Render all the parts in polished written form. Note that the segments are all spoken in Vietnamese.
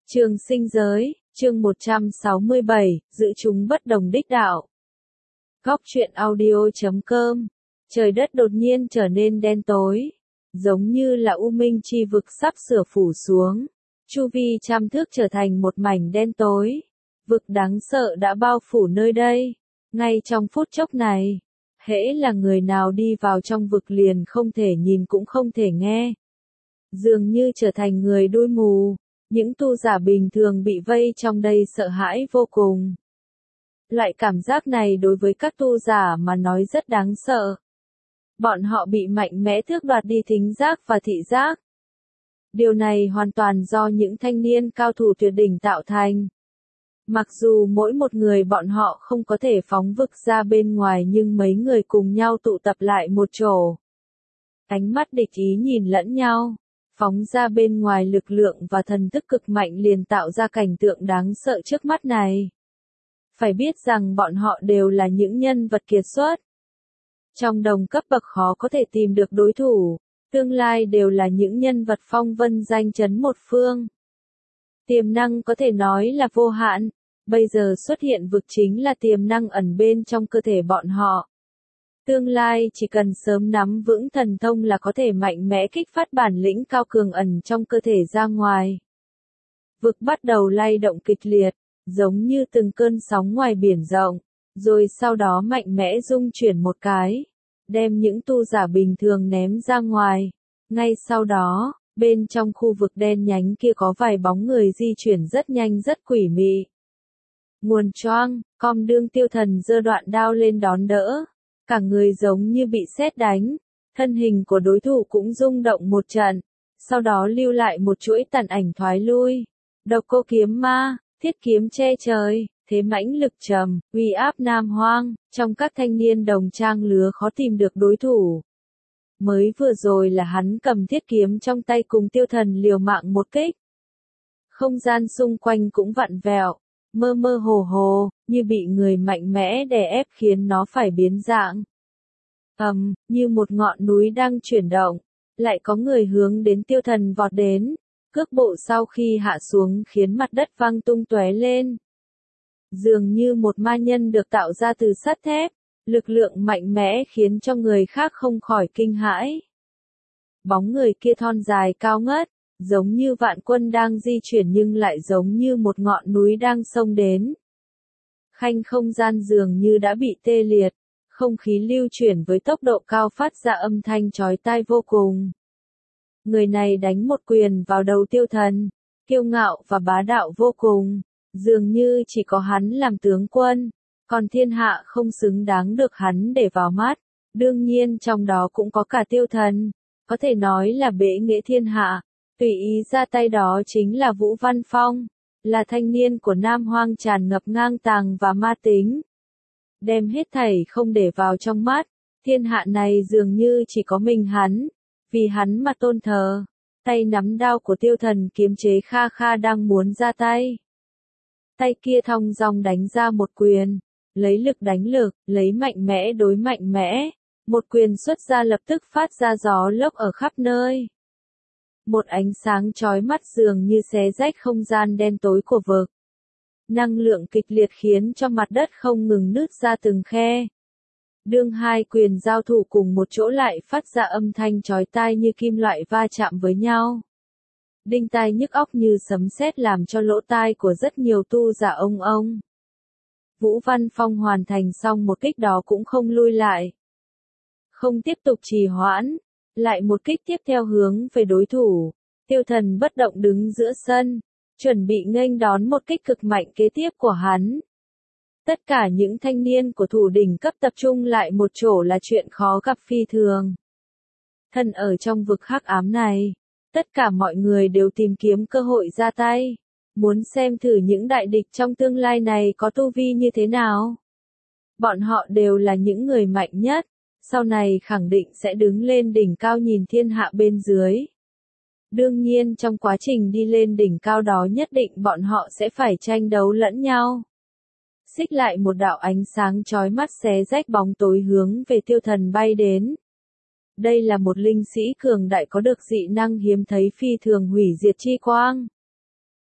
Trường sinh giới, chương 167, giữ chúng bất đồng đích đạo. Góc truyện audio.com. Trời đất đột nhiên trở nên đen tối, giống như là u minh chi vực sắp sửa phủ xuống. Chu vi trăm thước trở thành một mảnh đen tối. Vực đáng sợ đã bao phủ nơi đây. Ngay trong phút chốc này, hễ là người nào đi vào trong vực liền không thể nhìn cũng không thể nghe. Dường như trở thành người đuôi mù. Những tu giả bình thường bị vây trong đây sợ hãi vô cùng. Loại cảm giác này đối với các tu giả mà nói rất đáng sợ. Bọn họ bị mạnh mẽ tước đoạt đi thính giác và thị giác. Điều này hoàn toàn do những thanh niên cao thủ tuyệt đỉnh tạo thành. Mặc dù mỗi một người bọn họ không có thể phóng vực ra bên ngoài nhưng mấy người cùng nhau tụ tập lại một chỗ. Ánh mắt địch ý nhìn lẫn nhau. Phóng ra bên ngoài lực lượng và thần thức cực mạnh liền tạo ra cảnh tượng đáng sợ trước mắt này. Phải biết rằng bọn họ đều là những nhân vật kiệt xuất. Trong đồng cấp bậc khó có thể tìm được đối thủ, tương lai đều là những nhân vật phong vân danh chấn một phương. Tiềm năng có thể nói là vô hạn, bây giờ xuất hiện vực chính là tiềm năng ẩn bên trong cơ thể bọn họ. Tương lai chỉ cần sớm nắm vững thần thông là có thể mạnh mẽ kích phát bản lĩnh cao cường ẩn trong cơ thể ra ngoài. Vực bắt đầu lay động kịch liệt, giống như từng cơn sóng ngoài biển rộng, rồi sau đó mạnh mẽ rung chuyển một cái, đem những tu giả bình thường ném ra ngoài. Ngay sau đó, bên trong khu vực đen nhánh kia có vài bóng người di chuyển rất nhanh rất quỷ mị. Nguồn choang, com đương Tiêu Thần giơ đoạn đao lên đón đỡ. Cả người giống như bị sét đánh, thân hình của đối thủ cũng rung động một trận, sau đó lưu lại một chuỗi tàn ảnh thoái lui. Độc cô kiếm ma, thiết kiếm che trời, thế mãnh lực trầm, uy áp nam hoang, trong các thanh niên đồng trang lứa khó tìm được đối thủ. Mới vừa rồi là hắn cầm thiết kiếm trong tay cùng Tiêu Thần liều mạng một kích. Không gian xung quanh cũng vặn vẹo, mơ mơ hồ hồ, như bị người mạnh mẽ đè ép khiến nó phải biến dạng. Như một ngọn núi đang chuyển động, lại có người hướng đến Tiêu Thần vọt đến, cước bộ sau khi hạ xuống khiến mặt đất văng tung tóe lên. Dường như một ma nhân được tạo ra từ sắt thép, lực lượng mạnh mẽ khiến cho người khác không khỏi kinh hãi. Bóng người kia thon dài cao ngất, giống như vạn quân đang di chuyển nhưng lại giống như một ngọn núi đang xông đến. Khanh không gian dường như đã bị tê liệt, không khí lưu chuyển với tốc độ cao phát ra âm thanh chói tai vô cùng. Người này đánh một quyền vào đầu Tiêu Thần, kiêu ngạo và bá đạo vô cùng, dường như chỉ có hắn làm tướng quân, còn thiên hạ không xứng đáng được hắn để vào mắt, đương nhiên trong đó cũng có cả Tiêu Thần, có thể nói là bệ nghệ thiên hạ. Tùy ý ra tay đó chính là Vũ Văn Phong, là thanh niên của Nam Hoang tràn ngập ngang tàng và ma tính. Đem hết thảy không để vào trong mắt, thiên hạ này dường như chỉ có mình hắn, vì hắn mà tôn thờ. Tay nắm đao của Tiêu Thần kiềm chế Kha Kha đang muốn ra tay. Tay kia thong dong đánh ra một quyền, lấy lực đánh lực, lấy mạnh mẽ đối mạnh mẽ, một quyền xuất ra lập tức phát ra gió lốc ở khắp nơi. Một ánh sáng chói mắt dường như xé rách không gian đen tối của vực. Năng lượng kịch liệt khiến cho mặt đất không ngừng nứt ra từng khe. Đương hai quyền giao thủ cùng một chỗ lại phát ra âm thanh chói tai như kim loại va chạm với nhau. Đinh tai nhức óc như sấm sét làm cho lỗ tai của rất nhiều tu giả ông ông. Vũ Văn Phong hoàn thành xong một kích đó cũng không lui lại. Không tiếp tục trì hoãn. Lại một kích tiếp theo hướng về đối thủ, Tiêu Thần bất động đứng giữa sân, chuẩn bị nghênh đón một kích cực mạnh kế tiếp của hắn. Tất cả những thanh niên của thủ đỉnh cấp tập trung lại một chỗ là chuyện khó gặp phi thường. Thân ở trong vực hắc ám này, tất cả mọi người đều tìm kiếm cơ hội ra tay, muốn xem thử những đại địch trong tương lai này có tu vi như thế nào. Bọn họ đều là những người mạnh nhất. Sau này khẳng định sẽ đứng lên đỉnh cao nhìn thiên hạ bên dưới. Đương nhiên trong quá trình đi lên đỉnh cao đó nhất định bọn họ sẽ phải tranh đấu lẫn nhau. Xích lại một đạo ánh sáng chói mắt xé rách bóng tối hướng về Tiêu Thần bay đến. Đây là một linh sĩ cường đại có được dị năng hiếm thấy phi thường hủy diệt chi quang.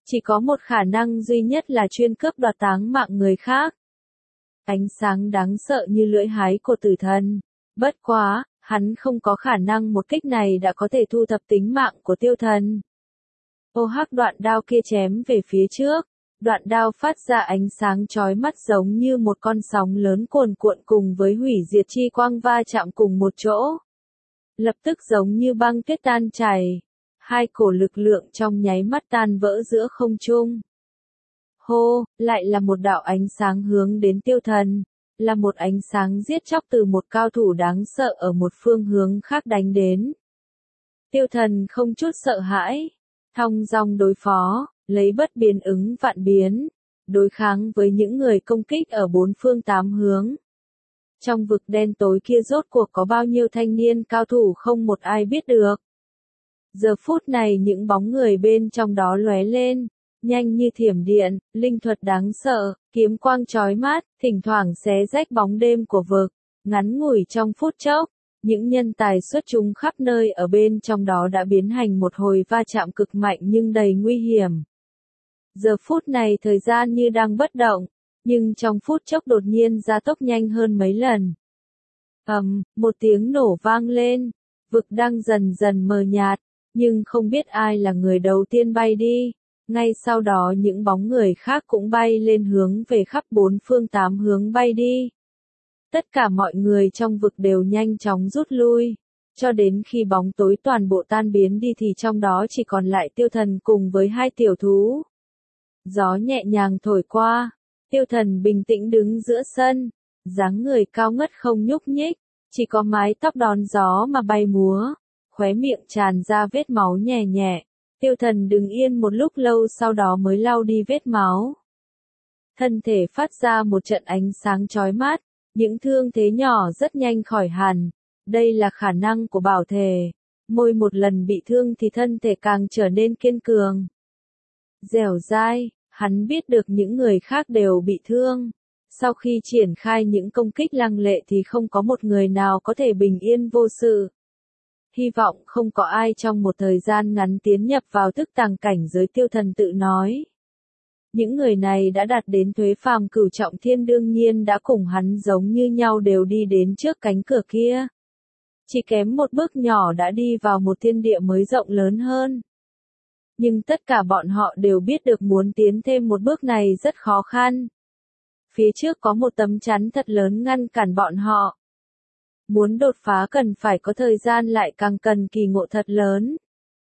Chỉ có một khả năng duy nhất là chuyên cướp đoạt táng mạng người khác. Ánh sáng đáng sợ như lưỡi hái của tử thần. Bất quá, hắn không có khả năng một kích này đã có thể thu thập tính mạng của tiêu thần. Ô hắc đoạn đao kia chém về phía trước. Đoạn đao phát ra ánh sáng chói mắt giống như một con sóng lớn cuồn cuộn cùng với hủy diệt chi quang va chạm cùng một chỗ. Lập tức giống như băng tuyết tan chảy. Hai cổ lực lượng trong nháy mắt tan vỡ giữa không trung. Hô, lại là một đạo ánh sáng hướng đến tiêu thần. Là một ánh sáng giết chóc từ một cao thủ đáng sợ ở một phương hướng khác đánh đến. Tiêu thần không chút sợ hãi. Thong dong đối phó, lấy bất biến ứng vạn biến. Đối kháng với những người công kích ở bốn phương tám hướng. Trong vực đen tối kia rốt cuộc có bao nhiêu thanh niên cao thủ không một ai biết được. Giờ phút này những bóng người bên trong đó lóe lên, nhanh như thiểm điện, linh thuật đáng sợ, kiếm quang chói mắt, thỉnh thoảng xé rách bóng đêm của vực, ngắn ngủi trong phút chốc, những nhân tài xuất chúng khắp nơi ở bên trong đó đã biến thành một hồi va chạm cực mạnh nhưng đầy nguy hiểm. Giờ phút này thời gian như đang bất động, nhưng trong phút chốc đột nhiên gia tốc nhanh hơn mấy lần. Một tiếng nổ vang lên, vực đang dần dần mờ nhạt, nhưng không biết ai là người đầu tiên bay đi. Ngay sau đó những bóng người khác cũng bay lên hướng về khắp bốn phương tám hướng bay đi. Tất cả mọi người trong vực đều nhanh chóng rút lui. Cho đến khi bóng tối toàn bộ tan biến đi thì trong đó chỉ còn lại tiêu thần cùng với hai tiểu thú. Gió nhẹ nhàng thổi qua. Tiêu thần bình tĩnh đứng giữa sân. Dáng người cao ngất không nhúc nhích. Chỉ có mái tóc đón gió mà bay múa. Khóe miệng tràn ra vết máu nhẹ nhẹ. Tiêu thần đứng yên một lúc lâu sau đó mới lau đi vết máu. Thân thể phát ra một trận ánh sáng chói mắt. Những thương thế nhỏ rất nhanh khỏi hẳn. Đây là khả năng của bảo thể. Mỗi một lần bị thương thì thân thể càng trở nên kiên cường. Dẻo dai, hắn biết được những người khác đều bị thương. Sau khi triển khai những công kích lăng lệ thì không có một người nào có thể bình yên vô sự. Hy vọng không có ai trong một thời gian ngắn tiến nhập vào thức tàng cảnh giới, tiêu thần tự nói. Những người này đã đạt đến tuế phàm cửu trọng thiên đương nhiên đã cùng hắn giống như nhau đều đi đến trước cánh cửa kia. Chỉ kém một bước nhỏ đã đi vào một thiên địa mới rộng lớn hơn. Nhưng tất cả bọn họ đều biết được muốn tiến thêm một bước này rất khó khăn. Phía trước có một tấm chắn thật lớn ngăn cản bọn họ. Muốn đột phá cần phải có thời gian lại càng cần kỳ ngộ thật lớn.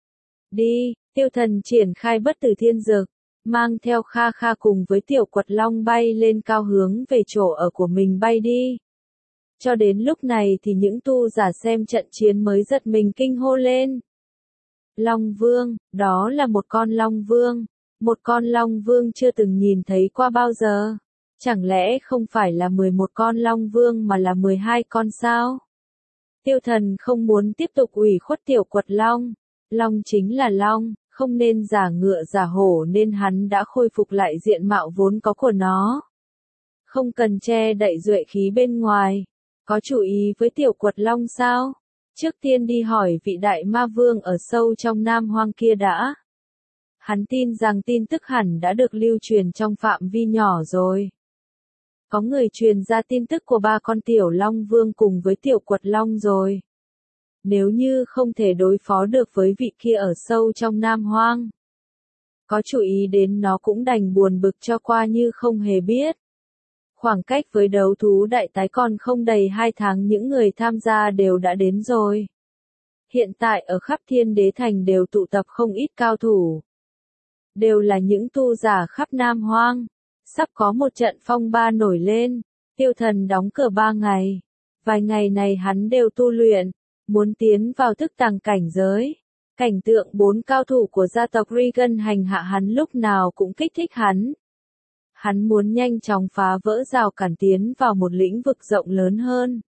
Đi, tiêu thần triển khai bất tử thiên dược, mang theo Kha Kha cùng với tiểu quật long bay lên cao hướng về chỗ ở của mình bay đi. Cho đến lúc này thì những tu giả xem trận chiến mới giật mình kinh hô lên. Long Vương, đó là một con Long Vương. Một con Long Vương chưa từng nhìn thấy qua bao giờ. Chẳng lẽ không phải là 11 con Long Vương mà là 12 con sao? Tiêu thần không muốn tiếp tục ủy khuất tiểu quật Long. Long chính là Long, không nên giả ngựa giả hổ nên hắn đã khôi phục lại diện mạo vốn có của nó. Không cần che đậy duệ khí bên ngoài. Có chú ý với tiểu quật Long sao? Trước tiên đi hỏi vị đại ma vương ở sâu trong Nam Hoang kia đã. Hắn tin rằng tin tức hẳn đã được lưu truyền trong phạm vi nhỏ rồi. Có người truyền ra tin tức của ba con tiểu Long Vương cùng với tiểu quật Long rồi. Nếu như không thể đối phó được với vị kia ở sâu trong Nam Hoang. Có chú ý đến nó cũng đành buồn bực cho qua như không hề biết. Khoảng cách với đấu thú đại tái còn không đầy 2 tháng những người tham gia đều đã đến rồi. Hiện tại ở khắp Thiên Đế Thành đều tụ tập không ít cao thủ. Đều là những tu giả khắp Nam Hoang. Sắp có một trận phong ba nổi lên. Tiêu thần đóng cửa 3 ngày. Vài ngày này hắn đều tu luyện. Muốn tiến vào thức tàng cảnh giới. Cảnh tượng 4 cao thủ của gia tộc Regan hành hạ hắn lúc nào cũng kích thích hắn. Hắn muốn nhanh chóng phá vỡ rào cản tiến vào một lĩnh vực rộng lớn hơn.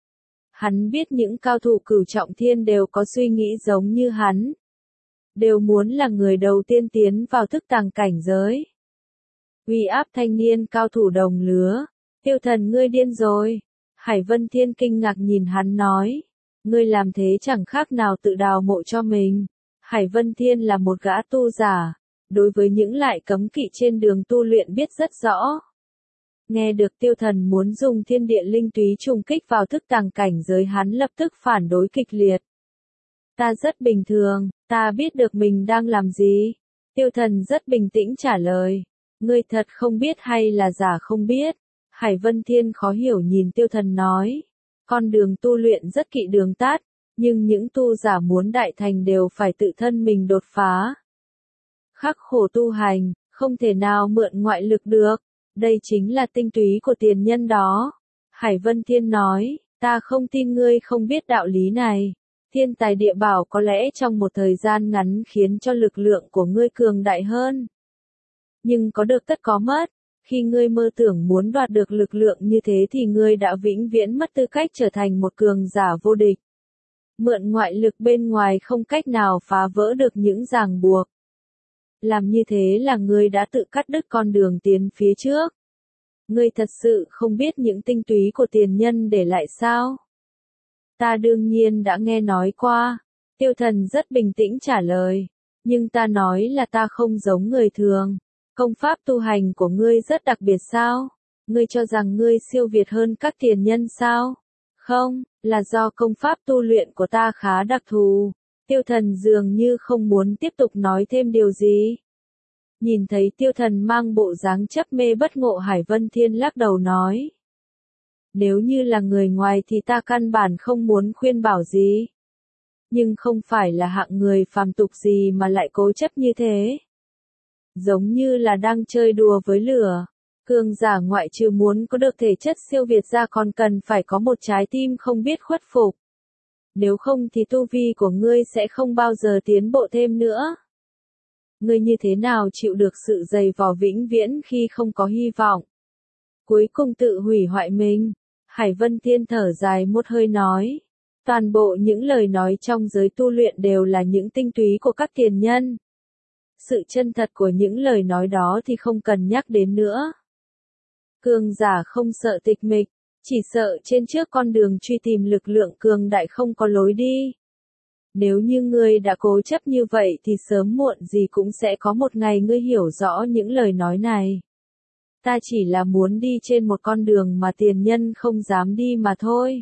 Hắn biết những cao thủ cửu trọng thiên đều có suy nghĩ giống như hắn. Đều muốn là người đầu tiên tiến vào thức tàng cảnh giới. Uy áp thanh niên cao thủ đồng lứa. Tiêu thần ngươi điên rồi. Hải Vân Thiên kinh ngạc nhìn hắn nói. Ngươi làm thế chẳng khác nào tự đào mộ cho mình. Hải Vân Thiên là một gã tu giả. đối với những lại cấm kỵ trên đường tu luyện biết rất rõ. Nghe được Tiêu Thần muốn dùng thiên địa linh túy trùng kích vào thức tàng cảnh giới, hắn lập tức phản đối kịch liệt. Ta rất bình thường, ta biết được mình đang làm gì. Tiêu Thần rất bình tĩnh trả lời. Ngươi thật không biết hay là giả không biết? Hải Vân Thiên khó hiểu nhìn Tiêu Thần nói. Con đường tu luyện rất kỵ đường tắt, nhưng những tu giả muốn đại thành đều phải tự thân mình đột phá. Khắc khổ tu hành, không thể nào mượn ngoại lực được. Đây chính là tinh túy của tiền nhân đó. Hải Vân Thiên nói, ta không tin ngươi không biết đạo lý này. Thiên tài địa bảo có lẽ trong một thời gian ngắn khiến cho lực lượng của ngươi cường đại hơn. Nhưng có được tất có mất. Khi ngươi mơ tưởng muốn đoạt được lực lượng như thế thì ngươi đã vĩnh viễn mất tư cách trở thành một cường giả vô địch. Mượn ngoại lực bên ngoài không cách nào phá vỡ được những ràng buộc. Làm như thế là ngươi đã tự cắt đứt con đường tiến phía trước. Ngươi thật sự không biết những tinh túy của tiền nhân để lại sao? Ta đương nhiên đã nghe nói qua. Tiêu Thần rất bình tĩnh trả lời. Nhưng ta nói là ta không giống người thường. Công pháp tu hành của ngươi rất đặc biệt sao? Ngươi cho rằng ngươi siêu việt hơn các tiền nhân sao? Không, là do công pháp tu luyện của ta khá đặc thù. Tiêu Thần dường như không muốn tiếp tục nói thêm điều gì. Nhìn thấy Tiêu Thần mang bộ dáng chấp mê bất ngộ, Hải Vân Thiên lắc đầu nói. Nếu như là người ngoài thì ta căn bản không muốn khuyên bảo gì. Nhưng không phải là hạng người phàm tục gì mà lại cố chấp như thế. Giống như là đang chơi đùa với lửa. Cường giả ngoại trừ muốn có được thể chất siêu việt ra còn cần phải có một trái tim không biết khuất phục. Nếu không thì tu vi của ngươi sẽ không bao giờ tiến bộ thêm nữa. Ngươi như thế nào chịu được sự dày vò vĩnh viễn khi không có hy vọng? Cuối cùng tự hủy hoại mình. Hải Vân Thiên thở dài một hơi nói. Toàn bộ những lời nói trong giới tu luyện đều là những tinh túy của các tiền nhân. Sự chân thật của những lời nói đó thì không cần nhắc đến nữa. Cường giả không sợ tịch mịch, chỉ sợ trên trước con đường truy tìm lực lượng cường đại không có lối đi. Nếu như ngươi đã cố chấp như vậy thì sớm muộn gì cũng sẽ có một ngày ngươi hiểu rõ những lời nói này. Ta chỉ là muốn đi trên một con đường mà tiền nhân không dám đi mà thôi.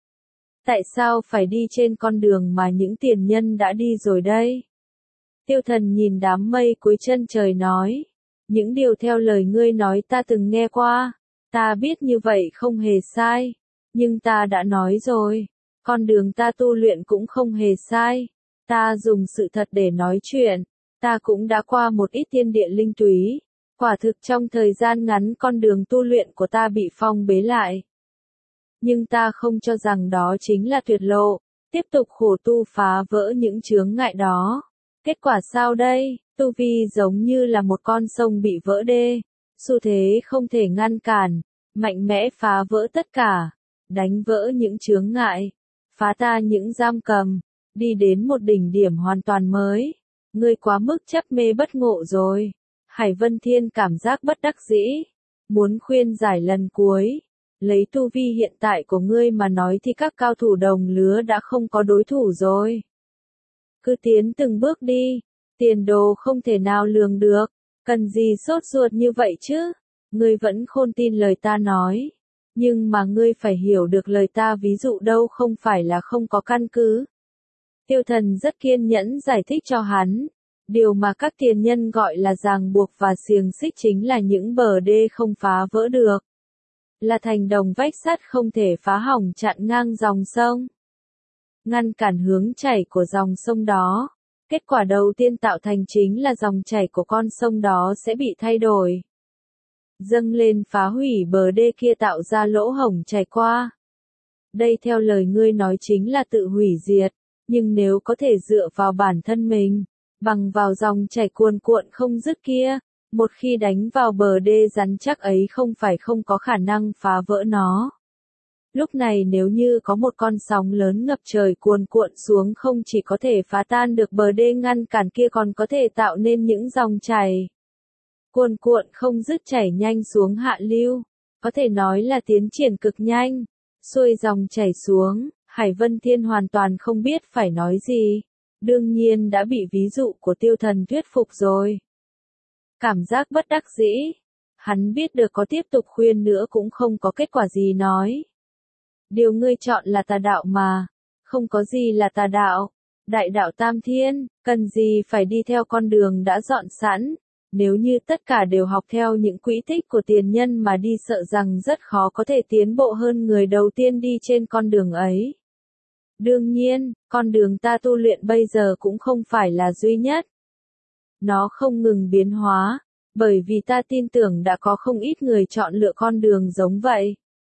Tại sao phải đi trên con đường mà những tiền nhân đã đi rồi đây? Tiêu Thần nhìn đám mây cuối chân trời nói. Những điều theo lời ngươi nói ta từng nghe qua. Ta biết như vậy không hề sai. Nhưng ta đã nói rồi. Con đường ta tu luyện cũng không hề sai. Ta dùng sự thật để nói chuyện. Ta cũng đã qua một ít thiên địa linh túy. Quả thực trong thời gian ngắn con đường tu luyện của ta bị phong bế lại. Nhưng ta không cho rằng đó chính là tuyệt lộ. Tiếp tục khổ tu phá vỡ những chướng ngại đó. Kết quả sao đây? Tu vi giống như là một con sông bị vỡ đê. Xu thế không thể ngăn cản. Mạnh mẽ phá vỡ tất cả. Đánh vỡ những chướng ngại. Phá ta những giam cầm. Đi đến một đỉnh điểm hoàn toàn mới. Ngươi quá mức chấp mê bất ngộ rồi. Hải Vân Thiên cảm giác bất đắc dĩ. Muốn khuyên giải lần cuối. Lấy tu vi hiện tại của ngươi mà nói thì các cao thủ đồng lứa đã không có đối thủ rồi. Cứ tiến từng bước đi. Tiền đồ không thể nào lường được. Cần gì sốt ruột như vậy chứ? Ngươi vẫn khôn tin lời ta nói. Nhưng mà ngươi phải hiểu được lời ta ví dụ đâu không phải là không có căn cứ. Tiêu Thần rất kiên nhẫn giải thích cho hắn. Điều mà các tiền nhân gọi là ràng buộc và xiềng xích chính là những bờ đê không phá vỡ được. Là thành đồng vách sắt không thể phá hỏng chặn ngang dòng sông. Ngăn cản hướng chảy của dòng sông đó. Kết quả đầu tiên tạo thành chính là dòng chảy của con sông đó sẽ bị thay đổi. Dâng lên phá hủy bờ đê kia tạo ra lỗ hổng chảy qua. Đây theo lời ngươi nói chính là tự hủy diệt. Nhưng nếu có thể dựa vào bản thân mình, bằng vào dòng chảy cuồn cuộn không dứt kia, một khi đánh vào bờ đê rắn chắc ấy không phải không có khả năng phá vỡ nó. Lúc này nếu như có một con sóng lớn ngập trời cuồn cuộn xuống không chỉ có thể phá tan được bờ đê ngăn cản kia còn có thể tạo nên những dòng chảy cuồn cuộn không dứt chảy nhanh xuống hạ lưu, có thể nói là tiến triển cực nhanh, xuôi dòng chảy xuống. Hải Vân Thiên hoàn toàn không biết phải nói gì. Đương nhiên đã bị ví dụ của Tiêu Thần thuyết phục rồi. Cảm giác bất đắc dĩ. Hắn biết được có tiếp tục khuyên nữa cũng không có kết quả gì nói. Điều ngươi chọn là tà đạo mà. Không có gì là tà đạo. Đại đạo tam thiên, cần gì phải đi theo con đường đã dọn sẵn. Nếu như tất cả đều học theo những quỹ tích của tiền nhân mà đi sợ rằng rất khó có thể tiến bộ hơn người đầu tiên đi trên con đường ấy. Đương nhiên, con đường ta tu luyện bây giờ cũng không phải là duy nhất. Nó không ngừng biến hóa, bởi vì ta tin tưởng đã có không ít người chọn lựa con đường giống vậy.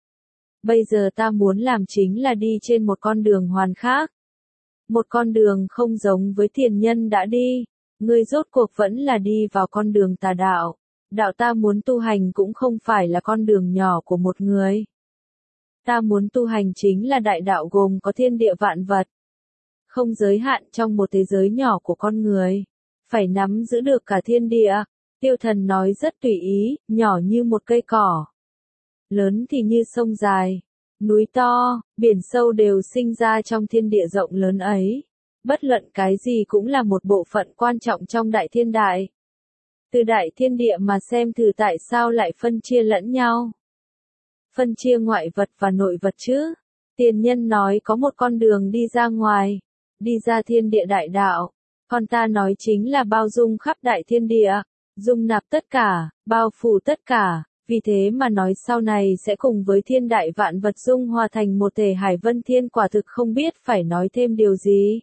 Bây giờ ta muốn làm chính là đi trên một con đường hoàn khác. Một con đường không giống với tiền nhân đã đi. Ngươi rốt cuộc vẫn là đi vào con đường tà đạo. Đạo ta muốn tu hành cũng không phải là con đường nhỏ của một người. Ta muốn tu hành chính là đại đạo gồm có thiên địa vạn vật. Không giới hạn trong một thế giới nhỏ của con người. Phải nắm giữ được cả thiên địa. Tiêu Thần nói rất tùy ý, nhỏ như một cây cỏ. Lớn thì như sông dài. Núi to, biển sâu đều sinh ra trong thiên địa rộng lớn ấy. Bất luận cái gì cũng là một bộ phận quan trọng trong đại thiên đại. Từ đại thiên địa mà xem thử tại sao lại phân chia lẫn nhau. Phân chia ngoại vật và nội vật chứ. Tiền nhân nói có một con đường đi ra ngoài, đi ra thiên địa đại đạo. Còn ta nói chính là bao dung khắp đại thiên địa, dung nạp tất cả, bao phủ tất cả. Vì thế mà nói sau này sẽ cùng với thiên đại vạn vật dung hòa thành một thể hải vân thiên, quả thực không biết phải nói thêm điều gì.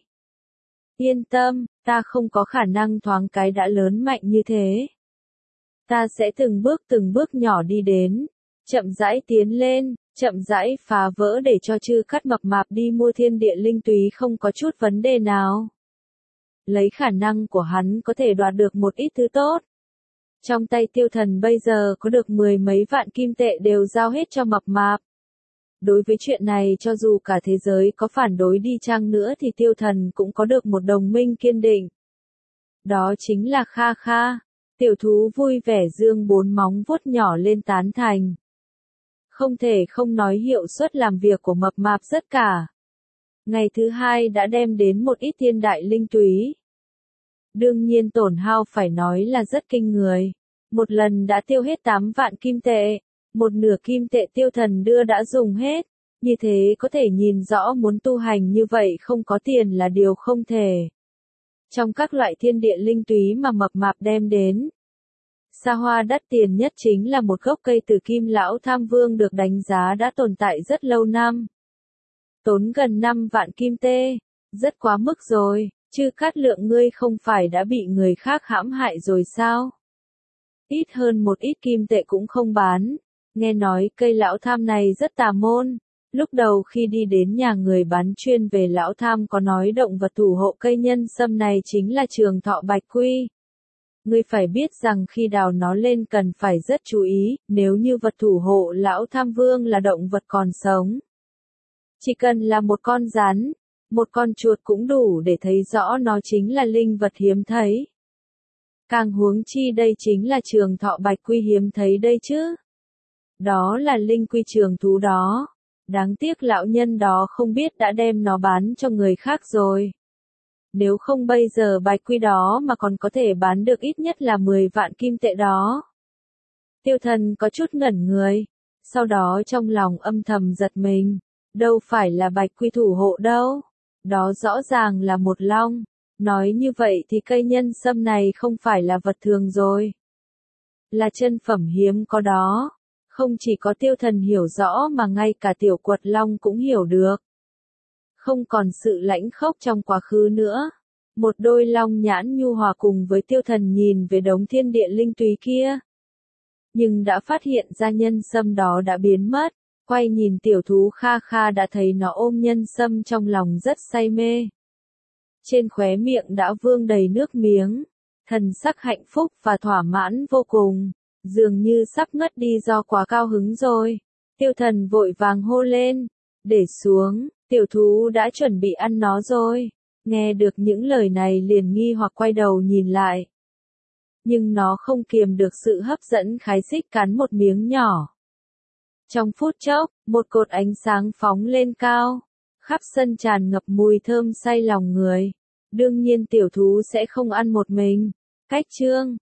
Yên tâm, ta không có khả năng thoáng cái đã lớn mạnh như thế. Ta sẽ từng bước nhỏ đi đến, chậm rãi tiến lên, chậm rãi phá vỡ để cho chư cắt mập mạp đi mua thiên địa linh túy không có chút vấn đề nào. Lấy khả năng của hắn có thể đoạt được một ít thứ tốt. Trong tay Tiêu Thần bây giờ có được 10 mấy vạn kim tệ đều giao hết cho mập mạp. Đối với chuyện này cho dù cả thế giới có phản đối đi chăng nữa thì Tiêu Thần cũng có được một đồng minh kiên định. Đó chính là Kha Kha. Tiểu thú vui vẻ dương 4 móng vuốt nhỏ lên tán thành. Không thể không nói hiệu suất làm việc của mập mạp rất cả. Ngày thứ hai đã đem đến một ít thiên đại linh túy. Đương nhiên tổn hao phải nói là rất kinh người. Một lần đã tiêu hết 8 vạn kim tệ. Một nửa kim tệ Tiêu Thần đưa đã dùng hết. Như thế có thể nhìn rõ muốn tu hành như vậy không có tiền là điều không thể. Trong các loại thiên địa linh túy mà mập mạp đem đến, xa hoa đắt tiền nhất chính là một gốc cây từ kim lão tham vương được đánh giá đã tồn tại rất lâu năm. Tốn gần 5 vạn kim tê. Rất quá mức rồi. Chư Cát Lượng ngươi không phải đã bị người khác hãm hại rồi sao? Ít hơn một ít kim tệ cũng không bán. Nghe nói cây lão tham này rất tà môn. Lúc đầu khi đi đến nhà người bán chuyên về lão tham có nói động vật thủ hộ cây nhân sâm này chính là trường thọ bạch quy. Ngươi phải biết rằng khi đào nó lên cần phải rất chú ý, nếu như vật thủ hộ lão tham vương là động vật còn sống. Chỉ cần là một con rắn, một con chuột cũng đủ để thấy rõ nó chính là linh vật hiếm thấy. Càng huống chi đây chính là trường thọ bạch quy hiếm thấy đây chứ. Đó là linh quy trường thú đó. Đáng tiếc lão nhân đó không biết đã đem nó bán cho người khác rồi. Nếu không bây giờ bạch quy đó mà còn có thể bán được ít nhất là 10 vạn kim tệ đó. Tiêu Thần có chút ngẩn người. Sau đó trong lòng âm thầm giật mình. Đâu phải là bạch quy thủ hộ đâu. Đó rõ ràng là một long. Nói như vậy thì cây nhân sâm này không phải là vật thường rồi. Là chân phẩm hiếm có đó. Không chỉ có Tiêu Thần hiểu rõ mà ngay cả Tiểu Quật Long cũng hiểu được. Không còn sự lãnh khốc trong quá khứ nữa. Một đôi long nhãn nhu hòa cùng với Tiêu Thần nhìn về đống thiên địa linh túy kia. Nhưng đã phát hiện ra nhân sâm đó đã biến mất. Quay nhìn tiểu thú Kha Kha đã thấy nó ôm nhân sâm trong lòng rất say mê. Trên khóe miệng đã vương đầy nước miếng. Thần sắc hạnh phúc và thỏa mãn vô cùng. Dường như sắp ngất đi do quá cao hứng rồi. Tiêu Thần vội vàng hô lên. Để xuống, tiểu thú đã chuẩn bị ăn nó rồi. Nghe được những lời này liền nghi hoặc quay đầu nhìn lại. Nhưng nó không kiềm được sự hấp dẫn khái xích cắn một miếng nhỏ. Trong phút chốc, một cột ánh sáng phóng lên cao. Khắp sân tràn ngập mùi thơm say lòng người. Đương nhiên tiểu thú sẽ không ăn một mình. Cách chương